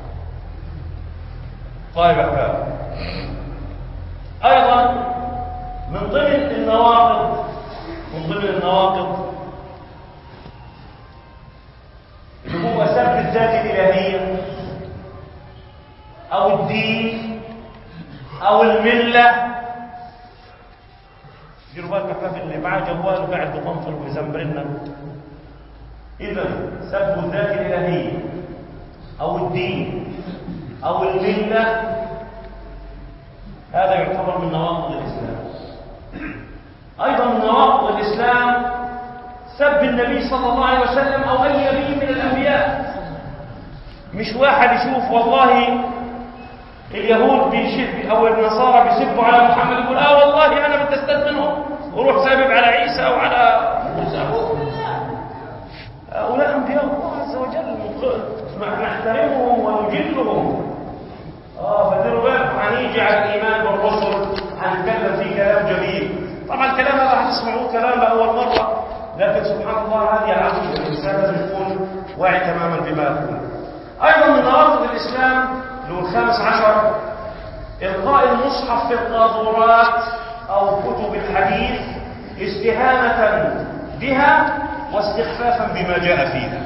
طيب احباب، ايضا من ضمن النواقض من ضمن النواقض اللي هو سب الذات الالهيه او الدين او المله. ديروا بالكم احباب اللي معاه جواله الواد قاعد بطنطل وبزمبرنا. إذا سب الذات الإلهية أو الدين أو الملة هذا يعتبر من نواقض الإسلام. أيضا من نواقض الإسلام سب النبي صلى الله عليه وسلم أو أي نبي من الأنبياء. مش واحد يشوف والله اليهود بيشب أو النصارى بيسبوا على محمد يقول آه والله أنا بتستد منهم وروح سابب على عيسى أو على موسى. هؤلاء أنبياء الله عز وجل نحترمهم ونجلهم. آه فديروا بالكم، هنيجي على الإيمان بالرسل هنتكلم فيه كلام جميل. طبعا الكلام هذا هتسمعوه كلام لأول مرة، لكن سبحان الله هذه العقيدة، الإنسان لازم يكون واعي تماما بما يقول. أيضا من نواقض الإسلام اللي هو الخامس عشر إلقاء المصحف في القاذورات أو كتب الحديث استهانة بها واستخفافا بما جاء فيها.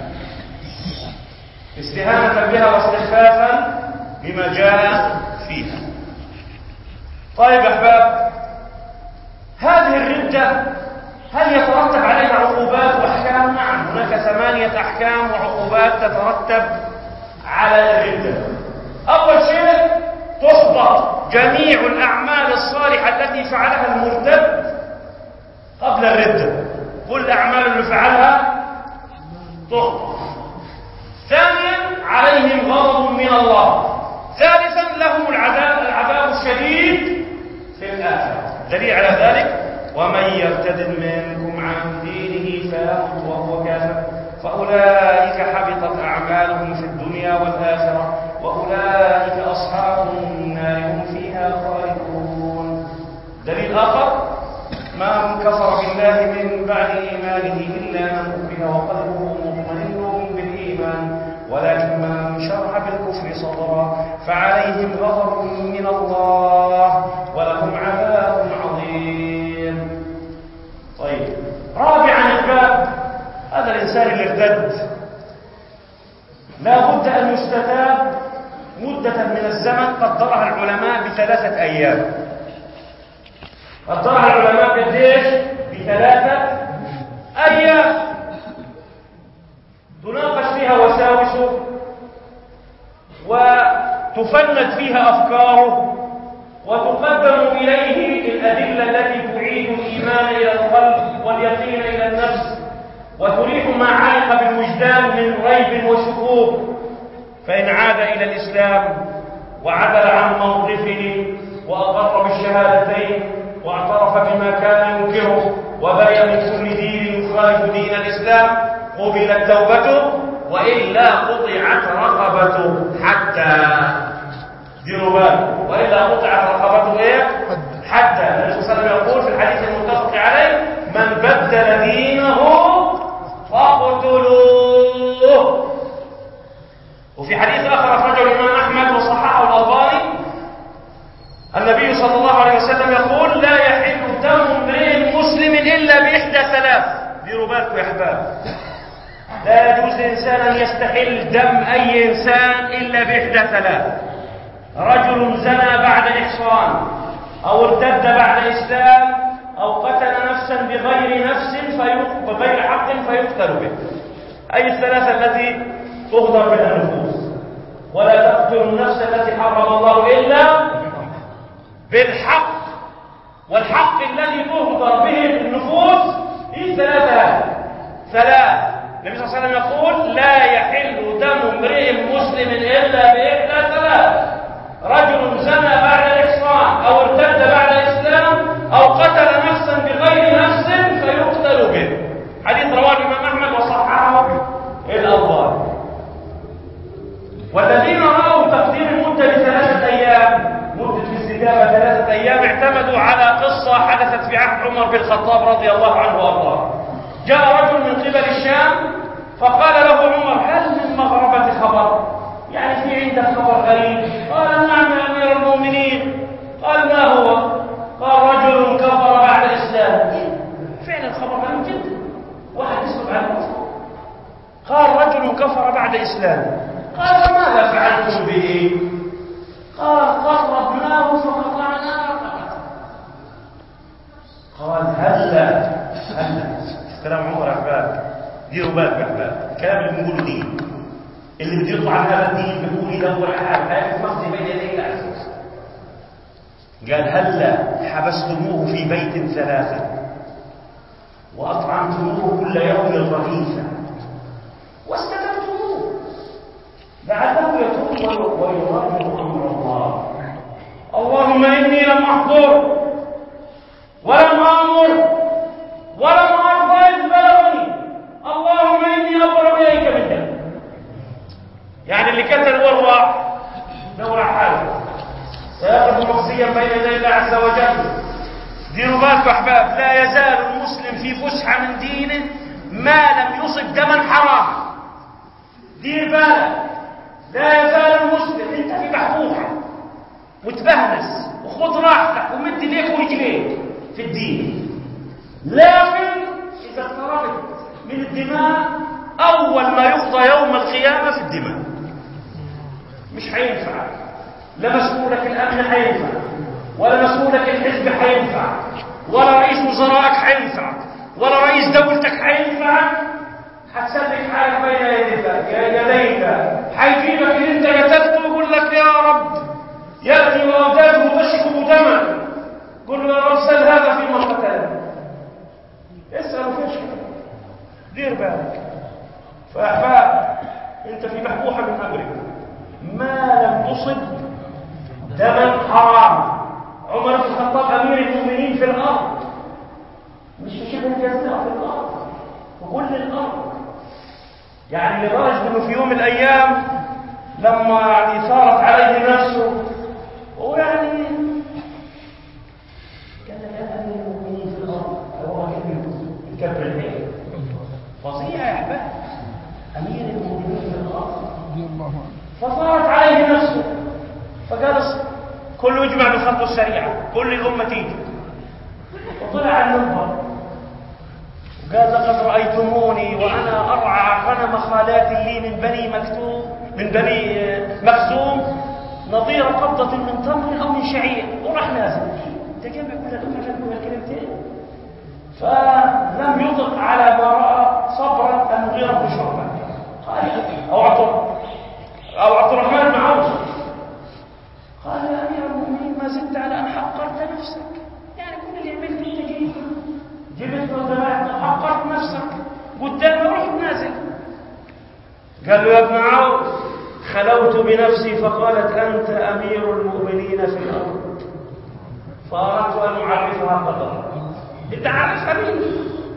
استهانة بها واستخفافا بما جاء فيها. طيب يا أحباب، هذه الردة هل يترتب عليها عقوبات وأحكام؟ نعم، هناك ثمانية أحكام وعقوبات تترتب على الردة. أول شيء تحبط جميع الأعمال الصالحة التي فعلها المرتد قبل الردة، كل الأعمال اللي فعلها تحبط. ثانيا عليهم غضب من الله. ثالثا لهم العذاب العذاب الشديد في الآخرة. دليل على ذلك ومن يرتد منكم عن دينه فيمت وهو كافر فأولئك حبطت أعمالهم في الدنيا والآخرة وأولئك أصحاب النار هم فيها خالدون. دليل آخر من كفر بالله من بعد إيمانه إلا من أكره وقلبه مطمئن بالإيمان ولكن من شرح بالكفر صدرا فعليهم غضب من الله ولهم عذاب عظيم. طيب، رابعا الباب هذا الإنسان اللي ارتد لا بد أن يستتاب مدة من الزمن قدرها العلماء بثلاثة أيام. قدرها العلماء قديش؟ بثلاثة أيام تناقش فيها وساوسه وتفند فيها أفكاره وتقدم إليه الأدلة التي تعيد الإيمان إلى القلب واليقين إلى النفس وتريح ما علق بالوجدان من ريب وشكوك، فإن عاد إلى الإسلام وعدل عن موقفه وأقر بالشهادتين واعترف بما كان ينكره وبرئ من كل دين يخالف دين الإسلام قبلت توبته وإلا قطعت رقبته حتى دينوبان وإلا قطعت رقبته إيه؟ حتى النبي صلى الله عليه وسلم يقول في الحديث المتفق عليه من بدل دينه فاقتلوه. وفي حديث آخر أخرجه الإمام أحمد وصححه الألباني النبي صلى الله عليه وسلم يقول لا يحل دم امرئ مسلم إلا بإحدى ثلاث. ديروا بالكم يا أحباب، لا يجوز لإنسان أن يستحل دم أي إنسان إلا بإحدى ثلاث: رجل زنى بعد إحصان أو ارتد بعد إسلام أو قتل نفسا بغير نفس بغير حق فيقتل به. أي الثلاثة التي تهدر بها النفوس. ولا تقتلوا النفس التي حرم الله إلا بالحق، والحق الذي تهدر به النفوس هي ثلاثة. ثلاث النبي صلى الله عليه وسلم يقول لا يحل دم امرئ مسلم إلا بإحدى ثلاث: رجل زنى بعد الإحصان أو ارتد بعد الإسلام أو قتل نفسا بغير نفس فيقتل به. حديث رواه الإمام أحمد وصححه الألباني. والذين رأوا تقدير المدة لثلاثة أيام، مدة الاستتابة ثلاثة أيام، اعتمدوا على قصة حدثت في عهد عمر بن الخطاب رضي الله عنه وأرضاه. جاء رجل من قبل الشام فقال له عمر هل من مغربة خبر؟ يعني في عندك خبر غريب؟ قال نعم يا أمير المؤمنين. قال ما هو؟ قال رجل كفر بعد الإسلام. فعلا الخبر غريب جدا، واحد يسلب على الكفر. قال رجل كفر بعد الإسلام. قال فماذا فعلتم به؟ قال قربناه فقطعنا رقبته. قال هلا هلا كلام عمر يا احباب، ديروا بالكم يا احباب، الكلام اللي بنقوله دين، اللي بده يطلع عن هذا الدين بيقول يدور حاله هيقف مخزي بين يدي الله عز وجل. قال هلا حبستموه في بيت ثلاثة وأطعمتموه كل يوم رغيفا واستتبتموه لعله يتوب ويراجع أمر الله. اللهم إني لم أحضر ولم آمر ولم أرضى إذ بلغني، اللهم إني أبرأ إليك من ذنب. يعني اللي كتل ورع دور حاله سيقف مخزيا بين يدي الله عز وجل. ديروا بالكم احباب، لا يزال المسلم في فسحه من دينه ما لم يصب دما حراما. دير بالك، لا يزال المسلم انت في بحبوحه وتبهنس وخذ راحتك ومد ايديك ورجليك في الدين، لكن اذا اقتربت من الدماء اول ما يقضى يوم القيامه في الدماء مش هينفع. لا مسؤولك الامن هينفع، ولا مسؤولك الحزب هينفع، ولا رئيس وزرائك هينفع، ولا رئيس دولتك هينفع. هتسلك حالك بين يديك يديك هيجيبك اللي انت كتبته ويقول لك يا رب ياتي واولاده تشكو دما، قل له يا رب سل هذا فيما قتلني. اسال فيش كده، دير بالك. فاحباب انت في محبوحه من امرك ما لم تصب دما حرام. عمر بن الخطاب امير المؤمنين في الارض، مش في شبه الجزيره، في الارض، في كل الارض. يعني لدرجه انه في يوم من الايام لما يعني ثارت عليه نفسه ويعني كان يا امير المؤمنين في الارض، هو كبر العين فظيع يا احباب، امير المؤمنين في الارض. فصارت عليه نفسه فقال كله يجمع بالخطوه السريعه، كل الامه تيجي. وطلع على المنبر وقال لقد رايتموني وانا ارعى غنم خالات لي من بني مكتوم من بني مخزوم نظير قبضه من تمر او من شعير، وراح نازل تجمع كل الامه يقول الكلمتين. فلم يطق على ما راى صبرا المغيرة بن شعبة قال او عبد او عبد الرحمن بن عوف قال يا امير المؤمنين ما زدت على ان حقرت نفسك، يعني كل اللي عملت انت جيت جبت وزمعت حقرت نفسك قدام روح نازل. قال له يا ابن عوف خلوت بنفسي فقالت انت امير المؤمنين في الارض فاردت ان اعرفها قدرا. انت عارفها مني؟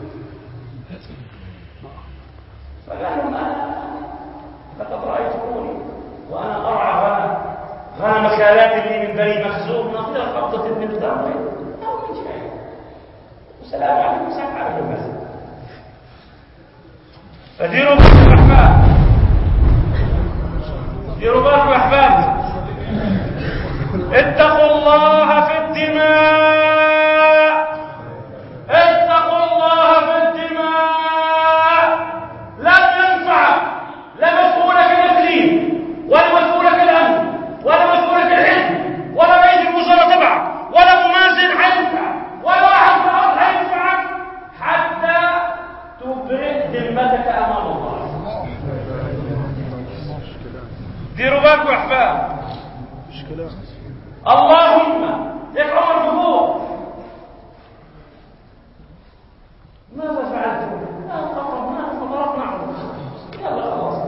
فقال لهم انا لقد رايتموني وانا ارعى غنم غنم خالات لي من بني مخزوم نظير قبضه من تمر او من شيء. والسلام عليكم سلام عليكم بس. فديروا بالكم يا احباب، ديروا بالكم يا احباب، اتقوا الله في الدماء، اتقوا الله في الدماء. لا ينفع لا مسؤولك الإقليم ولا مسؤولك الأمن ولا مسؤولك الحزب ولا رئيس الوزراء تبعك ولا ممازن حينفع ولا واحد في الأرض حينفعك حتى تبرئ ذمتك أمام الله. ديروا بالكم يا أحباب. اللهم لك عمر بقول ماذا فعلتم؟ لا قربناه فضربنا عنه يلا خلاص.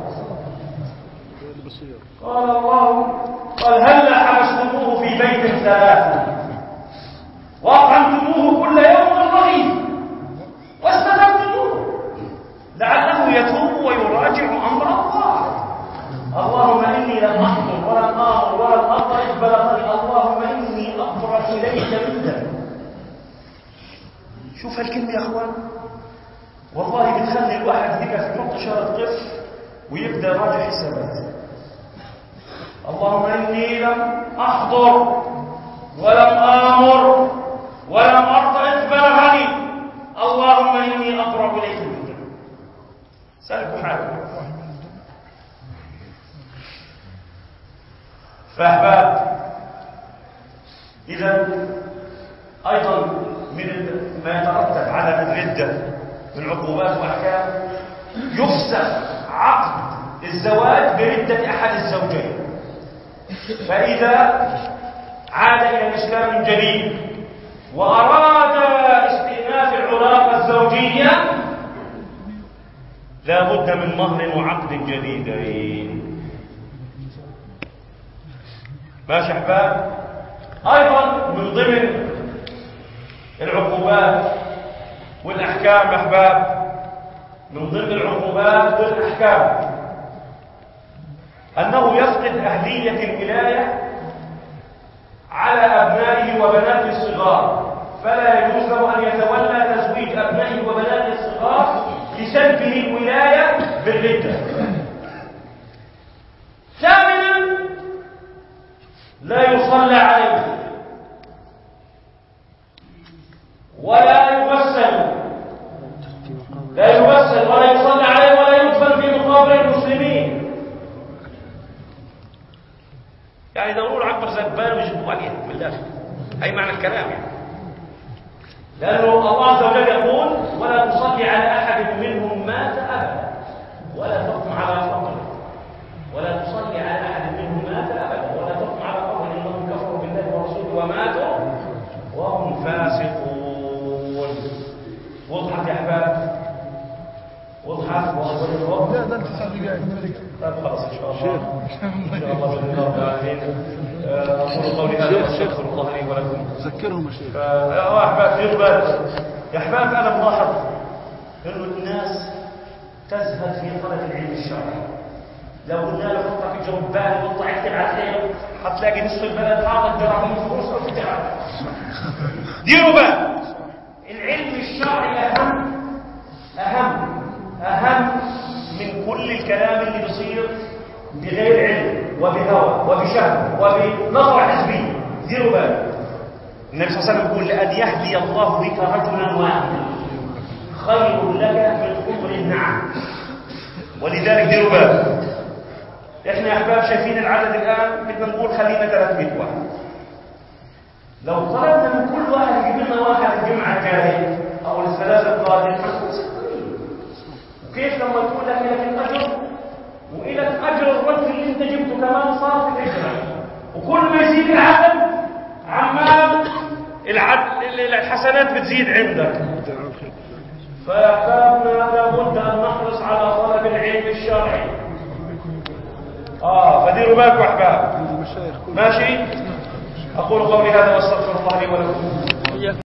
قال الله قال هلا حبستموه في بيت ثلاثة وأطعمتموه كل يوم رغيف واستتبتموه لعله يتوب ويراجع أمر الله. اللهم إني لم أحضر ولم آمر ولم أرضى إذ بلغني، اللهم إني أبرأ إليك من ذنب. شوف هالكلمة يا أخوان، والله بتخلي الواحد يقف يحط شرط قف ويبدأ يراجع حسابات. اللهم إني لم أحضر ولم آمر ولم أرضى إذ بلغني، اللهم إني أبرأ إليك من ذنب. سألكم حالكم. فأحباب إذا أيضا من ما يترتب على الردة من عقوبات وأحكام يفسخ عقد الزواج بردة أحد الزوجين. فإذا عاد إلى الإسلام من جديد وأراد استئناف العلاقة الزوجية لا بد من مهر وعقد جديدين. ماشي أحباب؟ أيضا من ضمن العقوبات والأحكام أحباب، من ضمن العقوبات والأحكام أنه يفقد أهلية الولاية على أبنائه وبناته الصغار، فلا يجوز له أن يتولى تزويج أبنائه وبناته الصغار لسلبه الولاية بالردة. ثامنا لا يصلى عليه ولا يغسل، لا يغسل ولا يصلى عليه ولا يدفن في مقابر المسلمين. يعني ضروري عبر زبان ويجبوا عليه من الاخر، اي معنى الكلام يعني. لانه الله عز وجل يقول ولا تصلي على احد منهم مات ابدا ولا تقم على قبره، ولا تصلي على احد منهم مات ابدا ولا تقم على قبره انهم كفروا بالله ورسوله وماتوا وهم فاسقون. وضحت يا احباب؟ وضحت؟ لا ده انت صاحبي قاعد. طيب خلاص ان شاء الله. ان شاء الله باذن الله العالمين. اقول قولي هذا واستغفر الله لي ولكم. ذكرهم يا شيخ. يا احباب يقبل يا احباب، انا ملاحظ انه الناس تزهد في طلب العلم الشرعي. لو قلنا له حطك جنبان واطلع اكتب على الخير حتلاقي نصف البلد حاطط جرعهم فلوس او تجاره. ديروا بال، العلم الشرعي اهم اهم اهم من كل الكلام اللي بيصير بغير علم وبهوى وبشهوه وبنظره حزبيه. ديروا بال، النبي صلى الله عليه وسلم يقول لأن يهدي الله بك رجلا واحدا خير لك من حمر النعم. ولذلك ديروا بال، احنا يا احباب شايفين العدد الان بدنا نقول خلينا ثلاثمائة واحد. لو طلبنا من كل واحد يجيب لنا واحد الجمعه الجايه او الثلاثه القادمه كيف لما تقول لك لك الاجر والك اجر الرجل اللي انت جبته كمان صار في العشره، وكل ما يزيد العدد عمال الحسنات بتزيد عندك. فيا احبابنا لابد ان نحرص على طلب العلم الشرعي. اه فديروا بالكم احباب. ماشي؟ اقول قولي هذا واستغفر الله لي ولكم.